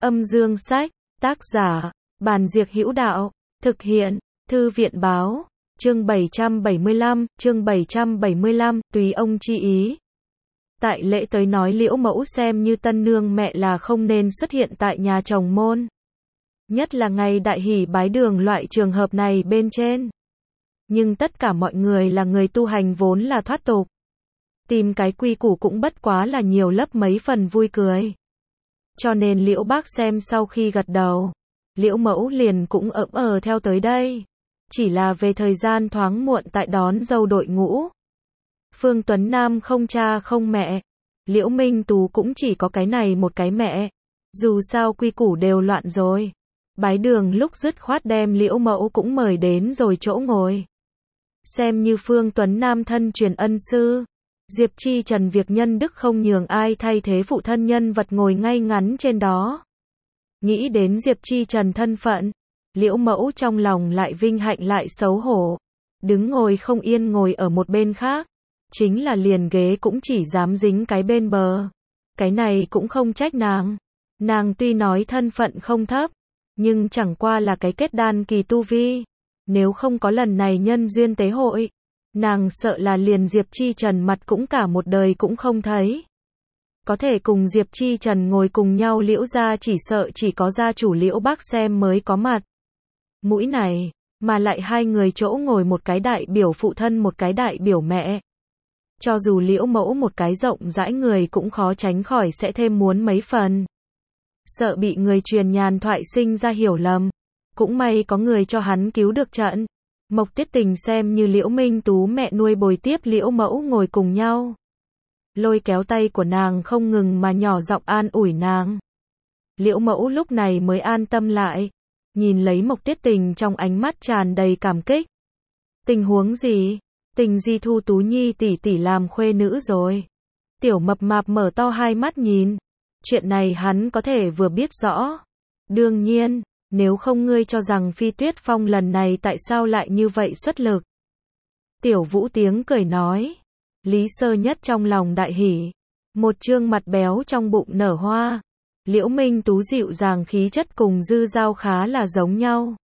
Âm dương sách, tác giả, Bàn Diệc Hữu Đạo, thực hiện, Thư viện báo, chương 775, tùy ông chi ý. Tại lễ tới nói Liễu Mẫu xem như tân nương mẹ là không nên xuất hiện tại nhà chồng môn. Nhất là ngày đại hỷ bái đường loại trường hợp này bên trên. Nhưng tất cả mọi người là người tu hành vốn là thoát tục. Tìm cái quy củ cũng bất quá là nhiều lấp mấy phần vui cười. Cho nên Liễu Bác xem sau khi gật đầu, Liễu Mẫu liền cũng theo tới đây. Chỉ là về thời gian thoáng muộn tại đón dâu đội ngũ. Phương Tuấn Nam không cha không mẹ, Liễu Minh Tú cũng chỉ có cái này một cái mẹ. Dù sao quy củ đều loạn rồi. Bái đường lúc dứt khoát đem Liễu Mẫu cũng mời đến rồi chỗ ngồi. Xem như Phương Tuấn Nam thân truyền ân sư. Diệp Chi Trần việc nhân đức không nhường ai thay thế phụ thân nhân vật ngồi ngay ngắn trên đó. Nghĩ đến Diệp Chi Trần thân phận, Liễu Mẫu trong lòng lại vinh hạnh lại xấu hổ. Đứng ngồi không yên ngồi ở một bên khác. Chính là liền ghế cũng chỉ dám dính cái bên bờ. Cái này cũng không trách nàng. Nàng tuy nói thân phận không thấp, nhưng chẳng qua là cái kết đan kỳ tu vi. Nếu không có lần này nhân duyên tế hội, nàng sợ là liền Diệp Chi Trần mặt cũng cả một đời cũng không thấy. Có thể cùng Diệp Chi Trần ngồi cùng nhau Liễu gia chỉ sợ chỉ có gia chủ Liễu Bác xem mới có mặt. Mũi này, mà lại hai người chỗ ngồi một cái đại biểu phụ thân một cái đại biểu mẹ. Cho dù Liễu Mẫu một cái rộng rãi người cũng khó tránh khỏi sẽ thêm muốn mấy phần. Sợ bị người truyền nhàn thoại sinh ra hiểu lầm. Cũng may có người cho hắn cứu được trận. Mộc Tiết Tình xem như Liễu Minh Tú mẹ nuôi bồi tiếp Liễu Mẫu ngồi cùng nhau. Lôi kéo tay của nàng không ngừng mà nhỏ giọng an ủi nàng. Liễu Mẫu lúc này mới an tâm lại. Nhìn lấy Mộc Tiết Tình trong ánh mắt tràn đầy cảm kích. Tình huống gì? Tình Di thu Tú Nhi tỷ tỷ làm khuê nữ rồi. Tiểu Mập Mạp mở to hai mắt nhìn. Chuyện này hắn có thể vừa biết rõ. Đương nhiên, nếu không ngươi cho rằng Phi Tuyết Phong lần này tại sao lại như vậy xuất lực. Tiểu Vũ tiếng cười nói. Lý Sơ Nhất trong lòng đại hỉ. Một trương mặt béo trong bụng nở hoa. Liễu Minh Tú dịu dàng khí chất cùng Dư Giao khá là giống nhau.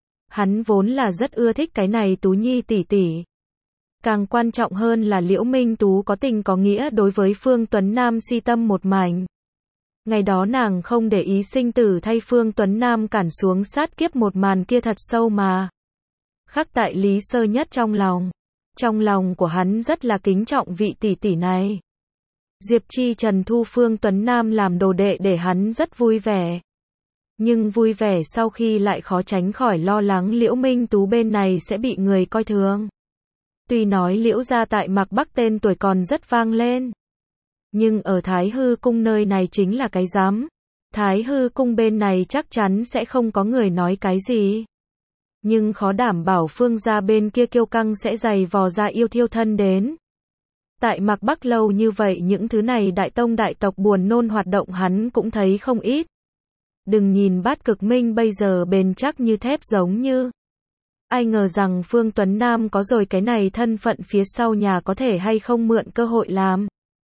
Hắn vốn là rất ưa thích cái này Tú Nhi tỷ tỷ. Càng quan trọng hơn là Liễu Minh Tú có tình có nghĩa đối với Phương Tuấn Nam si tâm một mảnh. Ngày đó nàng không để ý sinh tử thay Phương Tuấn Nam cản xuống sát kiếp một màn kia thật sâu mà. Khắc tại Lý Sơ Nhất trong lòng. Trong lòng của hắn rất là kính trọng vị tỷ tỷ này. Diệp Chi Trần thu Phương Tuấn Nam làm đồ đệ để hắn rất vui vẻ. Nhưng vui vẻ sau khi lại khó tránh khỏi lo lắng Liễu Minh Tú bên này sẽ bị người coi thường. Tuy nói Liễu gia tại Mạc Bắc tên tuổi còn rất vang lên. Nhưng ở Thái Hư Cung nơi này chính là cái giám. Thái Hư Cung bên này chắc chắn sẽ không có người nói cái gì. Nhưng khó đảm bảo Phương gia bên kia kiêu căng sẽ giày vò ra yêu thiêu thân đến. Tại Mạc Bắc lâu như vậy những thứ này đại tông đại tộc buồn nôn hoạt động hắn cũng thấy không ít. Đừng nhìn Bát Cực Minh bây giờ bền chắc như thép giống như. Ai ngờ rằng Phương Tuấn Nam có rồi cái này thân phận phía sau nhà có thể hay không mượn cơ hội làm.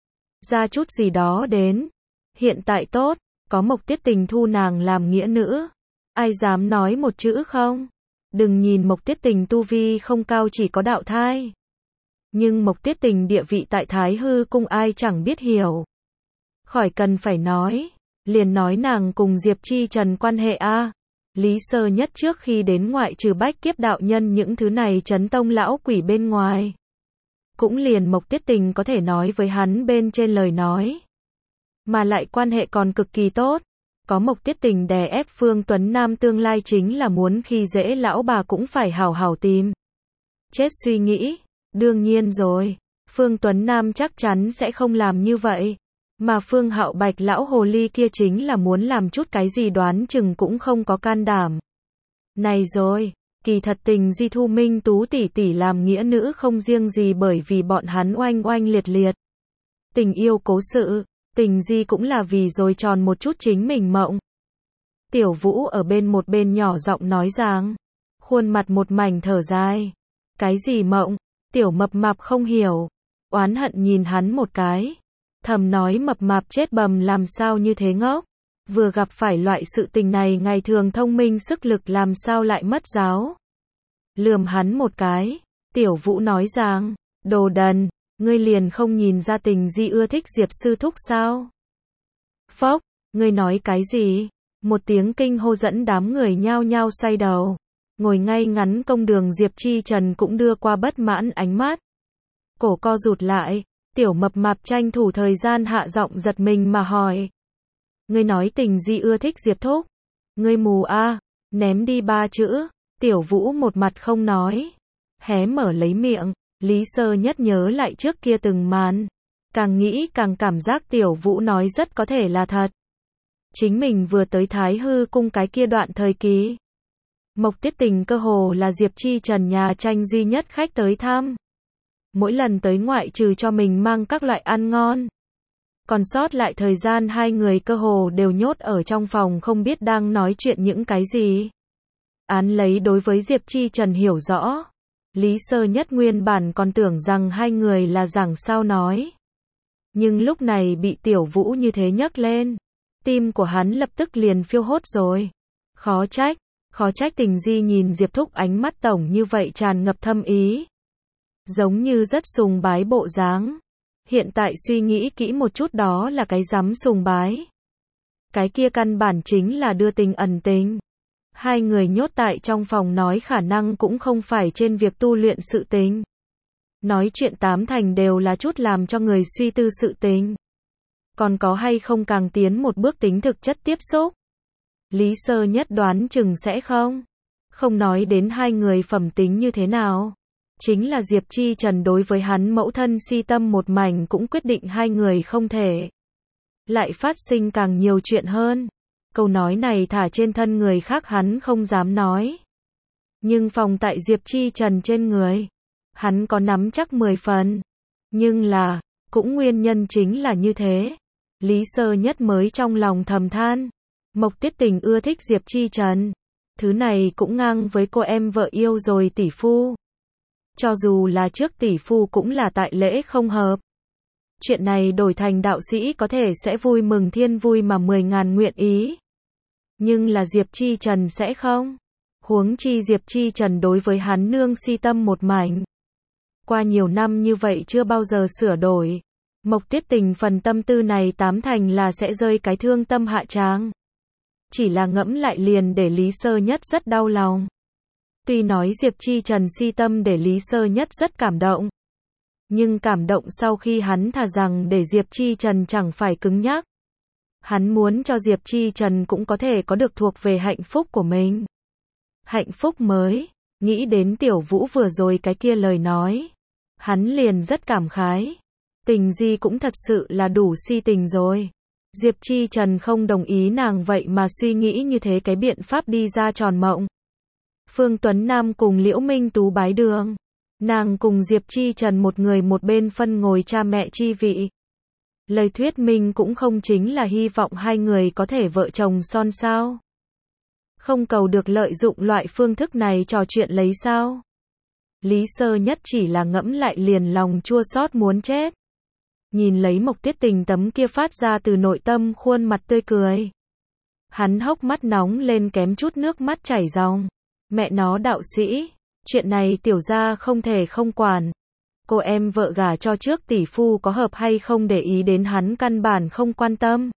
Ra chút gì đó đến. Hiện tại tốt, có Mộc Tiết Tình thu nàng làm nghĩa nữ. Ai dám nói một chữ không? Đừng nhìn Mộc Tiết Tình tu vi không cao chỉ có đạo thai. Nhưng Mộc Tiết Tình địa vị tại Thái Hư Cung ai chẳng biết hiểu. Khỏi cần phải nói. Liền nói nàng cùng Diệp Chi Trần quan hệ a. Lý Sơ Nhất trước khi đến ngoại trừ bách kiếp đạo nhân những thứ này chấn tông lão quỷ bên ngoài. Cũng liền Mộc Tiết Tình có thể nói với hắn bên trên lời nói. Mà lại quan hệ còn cực kỳ tốt. Có Mộc Tiết Tình đè ép Phương Tuấn Nam tương lai chính là muốn khi dễ lão bà cũng phải hảo hảo tìm. Chết suy nghĩ. Đương nhiên rồi. Phương Tuấn Nam chắc chắn sẽ không làm như vậy. Mà Phương Hạo Bạch lão hồ ly kia chính là muốn làm chút cái gì đoán chừng cũng không có can đảm. Này rồi, kỳ thật Tình Di thu Minh Tú tỷ tỷ làm nghĩa nữ không riêng gì bởi vì bọn hắn oanh oanh liệt liệt. Tình yêu cố sự, Tình Di cũng là vì rồi tròn một chút chính mình mộng. Tiểu Vũ ở một bên nhỏ giọng nói rằng, khuôn mặt một mảnh thở dài. Cái gì mộng? Tiểu Mập Mạp không hiểu. Oán hận nhìn hắn một cái. Thầm nói Mập Mạp chết bầm làm sao như thế ngốc. Vừa gặp phải loại sự tình này ngày thường thông minh sức lực làm sao lại mất giáo. Lườm hắn một cái, Tiểu Vũ nói rằng, đồ đần, ngươi liền không nhìn ra Tình Di ưa thích Diệp sư thúc sao? Phốc, ngươi nói cái gì? Một tiếng kinh hô dẫn đám người nhao nhao xoay đầu. Ngồi ngay ngắn công đường Diệp Chi Trần cũng đưa qua bất mãn ánh mắt. Cổ co rụt lại, Tiểu Mập Mạp tranh thủ thời gian hạ giọng giật mình mà hỏi. Ngươi nói Tình Di ưa thích Diệp thúc? Ngươi mù a? Ném đi 3 chữ. Tiểu Vũ một mặt không nói. Hé mở lấy miệng, Lý Sơ Nhất nhớ lại trước kia từng màn. Càng nghĩ càng cảm giác Tiểu Vũ nói rất có thể là thật. Chính mình vừa tới Thái Hư cung cái kia đoạn thời kỳ. Mộc Tiết Tình cơ hồ là Diệp Chi Trần nhà tranh duy nhất khách tới thăm. Mỗi lần tới ngoại trừ cho mình mang các loại ăn ngon. Còn sót lại thời gian hai người cơ hồ đều nhốt ở trong phòng không biết đang nói chuyện những cái gì. Án lấy đối với Diệp Chi Trần hiểu rõ. Lý Sơ Nhất nguyên bản còn tưởng rằng hai người là giảng sao nói. Nhưng lúc này bị Tiểu Vũ như thế nhấc lên. Tim của hắn lập tức liền phiêu hốt rồi. Khó trách Tình Di nhìn Diệp thúc ánh mắt tổng như vậy tràn ngập thâm ý. Giống như rất sùng bái bộ dáng. Hiện tại suy nghĩ kỹ một chút đó là cái dám sùng bái. Cái kia căn bản chính là đưa tình ẩn tình. Hai người nhốt tại trong phòng nói khả năng cũng không phải trên việc tu luyện sự tình. Nói chuyện tám thành đều là chút làm cho người suy tư sự tình. Còn có hay không càng tiến một bước tính thực chất tiếp xúc. Lý Sơ Nhất đoán chừng sẽ không. Không nói đến hai người phẩm tính như thế nào. Chính là Diệp Chi Trần đối với hắn mẫu thân si tâm một mảnh cũng quyết định hai người không thể. Lại phát sinh càng nhiều chuyện hơn. Câu nói này thả trên thân người khác hắn không dám nói. Nhưng phòng tại Diệp Chi Trần trên người. Hắn có nắm chắc 10 phần. Nhưng là, cũng nguyên nhân chính là như thế. Lý Sơ Nhất mới trong lòng thầm than. Mộc Tiết Tình ưa thích Diệp Chi Trần. Thứ này cũng ngang với cô em vợ yêu rồi tỷ phu. Cho dù là trước tỷ phu cũng là tại lễ không hợp. Chuyện này đổi thành đạo sĩ có thể sẽ vui mừng thiên vui mà 10.000 nguyện ý. Nhưng là Diệp Chi Trần sẽ không. Huống chi Diệp Chi Trần đối với hắn nương si tâm một mảnh. Qua nhiều năm như vậy chưa bao giờ sửa đổi. Mộc Tiết Tình phần tâm tư này tám thành là sẽ rơi cái thương tâm hạ tràng. Chỉ là ngẫm lại liền để Lý Sơ Nhất rất đau lòng. Tuy nói Diệp Chi Trần si tâm để Lý Sơ Nhất rất cảm động. Nhưng cảm động sau khi hắn thà rằng để Diệp Chi Trần chẳng phải cứng nhắc. Hắn muốn cho Diệp Chi Trần cũng có thể có được thuộc về hạnh phúc của mình. Hạnh phúc mới. Nghĩ đến Tiểu Vũ vừa rồi cái kia lời nói. Hắn liền rất cảm khái. Tình Di cũng thật sự là đủ si tình rồi. Diệp Chi Trần không đồng ý nàng vậy mà suy nghĩ như thế cái biện pháp đi ra tròn mộng. Phương Tuấn Nam cùng Liễu Minh Tú bái đường. Nàng cùng Diệp Chi Trần một người một bên phân ngồi cha mẹ chi vị. Lời thuyết minh cũng không chính là hy vọng hai người có thể vợ chồng son sao. Không cầu được lợi dụng loại phương thức này trò chuyện lấy sao. Lý Sơ Nhất chỉ là ngẫm lại liền lòng chua xót muốn chết. Nhìn lấy Mộc Tiết Tình tấm kia phát ra từ nội tâm khuôn mặt tươi cười. Hắn hốc mắt nóng lên kém chút nước mắt chảy ròng. Mẹ nó đạo sĩ, chuyện này tiểu gia không thể không quản. Cô em vợ gả cho trước tỷ phu có hợp hay không để ý đến hắn căn bản không quan tâm.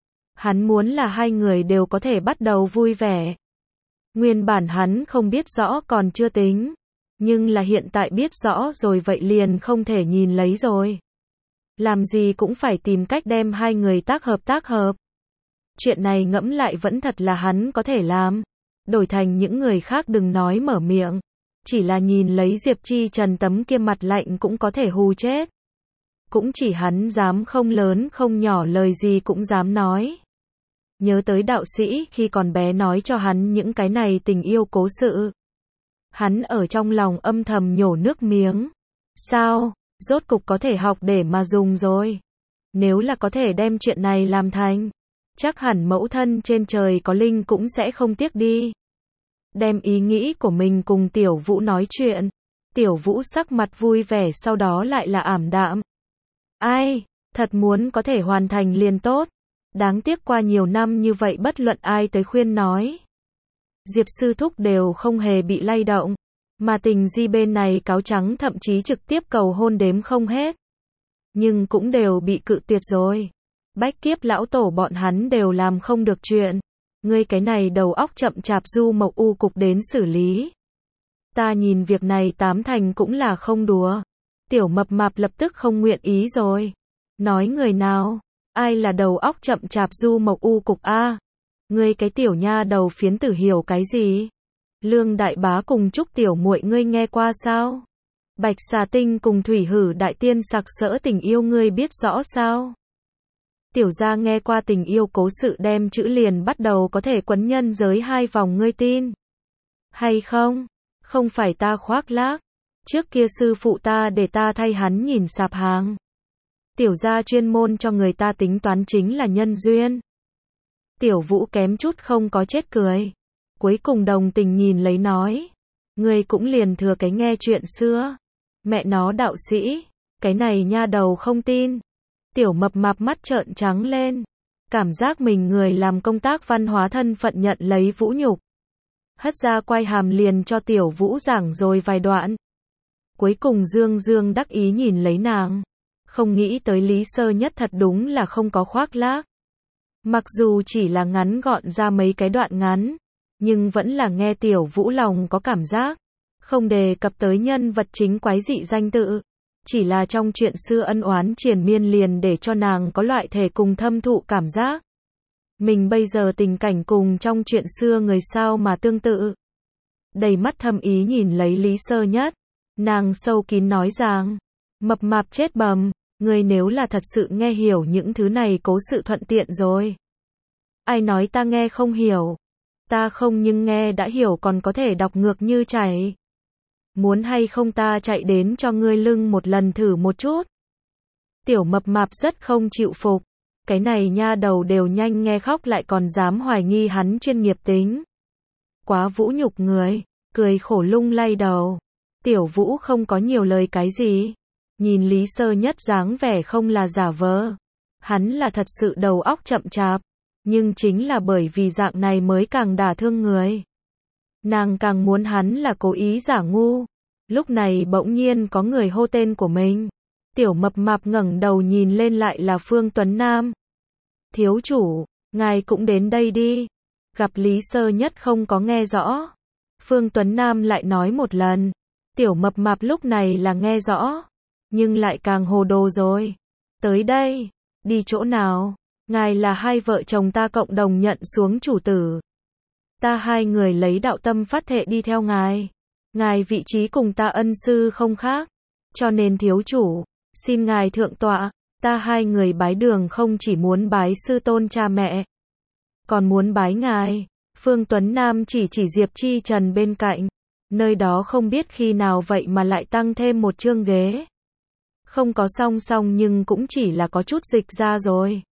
Hắn muốn là hai người đều có thể bắt đầu vui vẻ. Nguyên bản hắn không biết rõ còn chưa tính. Nhưng là hiện tại biết rõ rồi vậy liền không thể nhìn lấy rồi. Làm gì cũng phải tìm cách đem hai người tác hợp. Chuyện này ngẫm lại vẫn thật là hắn có thể làm. Đổi thành những người khác đừng nói mở miệng. Chỉ là nhìn lấy Diệp Chi Trần tấm kia mặt lạnh cũng có thể hù chết. Cũng chỉ hắn dám không lớn không nhỏ lời gì cũng dám nói. Nhớ tới đạo sĩ khi còn bé nói cho hắn những cái này tình yêu cố sự. Hắn ở trong lòng âm thầm nhổ nước miếng. Sao, rốt cục có thể học để mà dùng rồi. Nếu là có thể đem chuyện này làm thành, chắc hẳn mẫu thân trên trời có linh cũng sẽ không tiếc đi. Đem ý nghĩ của mình cùng Tiểu Vũ nói chuyện. Tiểu Vũ sắc mặt vui vẻ sau đó lại là ảm đạm. Ai, thật muốn có thể hoàn thành liền tốt. Đáng tiếc qua nhiều năm như vậy bất luận ai tới khuyên nói. Diệp sư thúc đều không hề bị lay động. Mà tình di bên này cáo trắng thậm chí trực tiếp cầu hôn đếm không hết. Nhưng cũng đều bị cự tuyệt rồi. Bách kiếp lão tổ bọn hắn đều làm không được chuyện. Ngươi cái này đầu óc chậm chạp du mộc u cục đến xử lý. Ta nhìn việc này tám thành cũng là không đùa. Tiểu mập mạp lập tức không nguyện ý rồi. Nói người nào? Ai là đầu óc chậm chạp du mộc u cục a? Ngươi cái tiểu nha đầu phiến tử hiểu cái gì? Lương đại bá cùng Trúc tiểu muội ngươi nghe qua sao? Bạch xà tinh cùng thủy hử đại tiên sặc sỡ tình yêu ngươi biết rõ sao? Tiểu gia nghe qua tình yêu cố sự đem chữ liền bắt đầu có thể quấn nhân giới 2 vòng ngươi tin? Hay không? Không phải ta khoác lác. Trước kia sư phụ ta để ta thay hắn nhìn sạp hàng. Tiểu gia chuyên môn cho người ta tính toán chính là nhân duyên. Tiểu Vũ kém chút không có chết cười. Cuối cùng đồng tình nhìn lấy nói. Ngươi cũng liền thừa cái nghe chuyện xưa. Mẹ nó đạo sĩ. Cái này nha đầu không tin. Tiểu mập mạp mắt trợn trắng lên. Cảm giác mình người làm công tác văn hóa thân phận nhận lấy vũ nhục. Hất ra quai hàm liền cho Tiểu Vũ giảng rồi vài đoạn. Cuối cùng Dương Dương đắc ý nhìn lấy nàng. Không nghĩ tới Lý Sơ Nhất thật đúng là không có khoác lác. Mặc dù chỉ là ngắn gọn ra mấy cái đoạn ngắn, nhưng vẫn là nghe Tiểu Vũ lòng có cảm giác. Không đề cập tới nhân vật chính quái dị danh tự. Chỉ là trong chuyện xưa ân oán triền miên liền để cho nàng có loại thể cùng thâm thụ cảm giác. Mình bây giờ tình cảnh cùng trong chuyện xưa người sao mà tương tự. Đầy mắt thâm ý nhìn lấy Lý Sơ Nhất. Nàng sâu kín nói rằng, mập mạp chết bầm, ngươi nếu là thật sự nghe hiểu những thứ này cố sự thuận tiện rồi. Ai nói ta nghe không hiểu? Ta không nhưng nghe đã hiểu còn có thể đọc ngược như chảy. Muốn hay không ta chạy đến cho ngươi lưng một lần thử một chút? Tiểu mập mạp rất không chịu phục. Cái này nha đầu đều nhanh nghe khóc lại còn dám hoài nghi hắn chuyên nghiệp tính. Quá vũ nhục người, cười khổ lung lay đầu. Tiểu Vũ không có nhiều lời cái gì. Nhìn Lý Sơ Nhất dáng vẻ không là giả vờ. Hắn là thật sự đầu óc chậm chạp. Nhưng chính là bởi vì dạng này mới càng đả thương người. Nàng càng muốn hắn là cố ý giả ngu. Lúc này bỗng nhiên có người hô tên của mình. Tiểu mập mạp ngẩng đầu nhìn lên lại là Phương Tuấn Nam. Thiếu chủ, ngài cũng đến đây đi. Gặp Lý Sơ Nhất không có nghe rõ. Phương Tuấn Nam lại nói một lần. Tiểu mập mạp lúc này là nghe rõ. Nhưng lại càng hồ đồ rồi. Tới đây, đi chỗ nào? Ngài là hai vợ chồng ta cộng đồng nhận xuống chủ tử. Ta hai người lấy đạo tâm phát thệ đi theo ngài. Ngài vị trí cùng ta ân sư không khác. Cho nên thiếu chủ, xin ngài thượng tọa. Ta hai người bái đường không chỉ muốn bái sư tôn cha mẹ. Còn muốn bái ngài. Phương Tuấn Nam chỉ Diệp Chi Trần bên cạnh. Nơi đó không biết khi nào vậy mà lại tăng thêm một chương ghế. Không có song song nhưng cũng chỉ là có chút dịch ra rồi.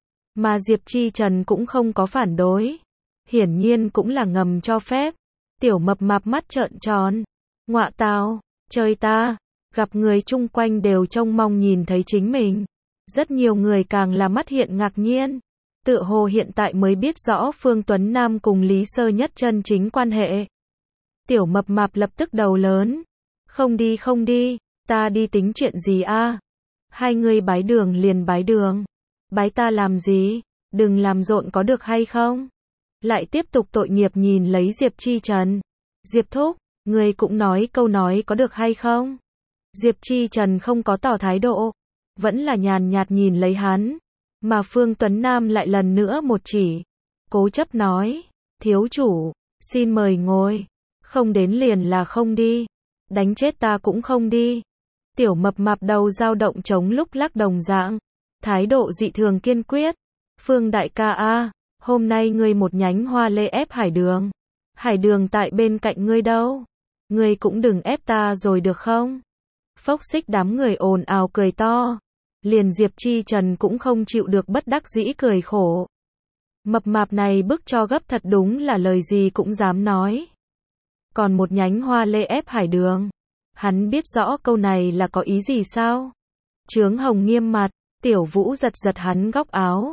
Mà Diệp Chi Trần cũng không có phản đối. Hiển nhiên cũng là ngầm cho phép. Tiểu mập mạp mắt trợn tròn. Ngọa tào, chơi ta. Gặp người chung quanh đều trông mong nhìn thấy chính mình. Rất nhiều người càng là mắt hiện ngạc nhiên. Tựa hồ hiện tại mới biết rõ Phương Tuấn Nam cùng Lý Sơ Nhất chân chính quan hệ. Tiểu mập mạp lập tức đầu lớn. Không đi không đi, ta đi tính chuyện gì a? Hai người bái đường liền bái đường. Bái ta làm gì? Đừng làm rộn có được hay không? Lại tiếp tục tội nghiệp nhìn lấy Diệp Chi Trần. Diệp thúc, người cũng nói câu nói có được hay không? Diệp Chi Trần không có tỏ thái độ. Vẫn là nhàn nhạt nhìn lấy hắn. Mà Phương Tuấn Nam lại lần nữa một chỉ. Cố chấp nói. Thiếu chủ, xin mời ngồi. Không đến liền là không đi. Đánh chết ta cũng không đi. Tiểu mập mạp đầu dao động chống lúc lắc đồng dạng. Thái độ dị thường kiên quyết. Phương đại ca a, hôm nay ngươi một nhánh hoa lê ép hải đường. Hải đường tại bên cạnh ngươi đâu. Ngươi cũng đừng ép ta rồi được không? Phốc xích đám người ồn ào cười to. Liền Diệp Chi Trần cũng không chịu được bất đắc dĩ cười khổ. Mập mạp này bức cho gấp thật đúng là lời gì cũng dám nói. Còn một nhánh hoa lê ép hải đường. Hắn biết rõ câu này là có ý gì sao? Chướng hồng nghiêm mặt, Tiểu Vũ giật giật hắn góc áo.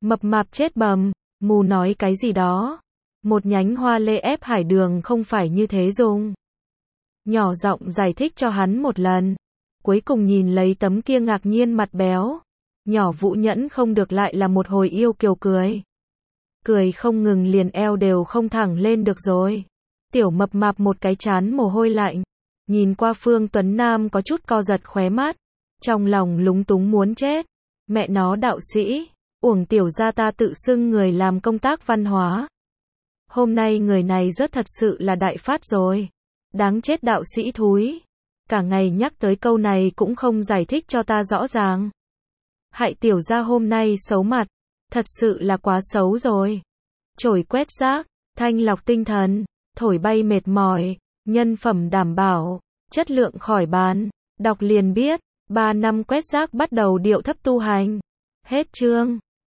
Mập mạp chết bầm, mù nói cái gì đó. Một nhánh hoa lê ép hải đường không phải như thế dùng. Nhỏ giọng giải thích cho hắn một lần. Cuối cùng nhìn lấy tấm kia ngạc nhiên mặt béo. Nhỏ Vũ Nhẫn không được lại là một hồi yêu kiều cười. Cười không ngừng liền eo đều không thẳng lên được rồi. Tiểu mập mạp một cái trán mồ hôi lạnh. Nhìn qua Phương Tuấn Nam có chút co giật khóe mắt. Trong lòng lúng túng muốn chết. Mẹ nó đạo sĩ. Uổng tiểu gia ta tự xưng người làm công tác văn hóa. Hôm nay người này rất thật sự là đại phát rồi. Đáng chết đạo sĩ thúi. Cả ngày nhắc tới câu này cũng không giải thích cho ta rõ ràng. Hại tiểu gia hôm nay xấu mặt. Thật sự là quá xấu rồi. Chổi quét rác, thanh lọc tinh thần, thổi bay mệt mỏi, nhân phẩm đảm bảo, chất lượng khỏi bàn. Đọc liền biết, 3 năm quét rác bắt đầu điệu thấp tu hành. Hết chương.